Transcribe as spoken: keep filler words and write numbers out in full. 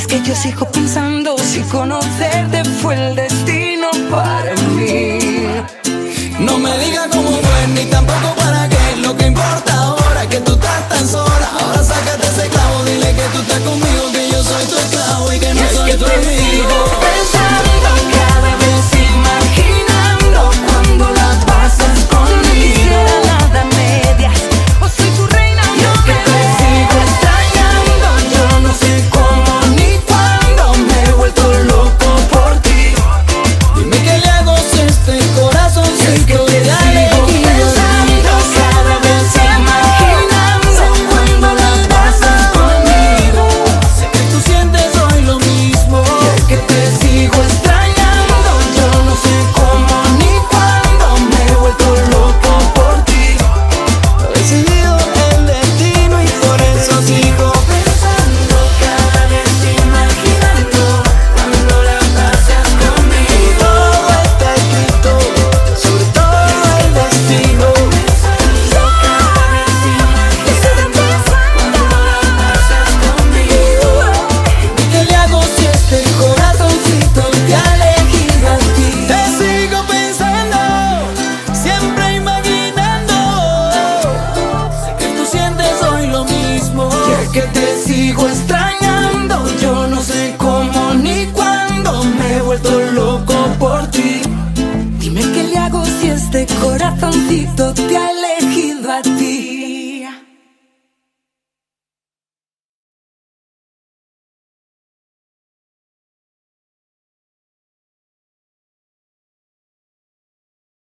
es que yo sigo pensando si conocerte fue el destino para mí. No me digas cómo fue, ni tampoco para qué. Lo que importa ahora es que tú estás tan sola. Ahora sácate ese clavo, dile que tú estás conmigo, que yo soy tu esclavo y que no soy tu amigo. Pensando cada vez, imaginando cuando la pasas conmigo. Nada medias, o soy tu reina o no me te sigo extrañando. Yo no sé cómo ni cuándo me he vuelto loco por ti. Dime qué le hago si este corazoncito te da alegría. Pensando cada vez, imaginando cuando la pasas conmigo. Sé que tú sientes hoy lo mismo, Que te sigo extrañando, yo no sé cómo ni cuándo me he vuelto loco por ti. lo decidido el destino y por eso sigo Pensando cada vez, imaginando cuando la pasas conmigo. todo está escrito, sobre todo el destino. Pensando cada vez, imaginando cuando la pasas conmigo. ¿Qué le hago si este corazoncito te ha elegido a ti? Te sigo pensando, siempre imaginando. Sé que tú sientes hoy lo mismo. Que te sigo extrañando.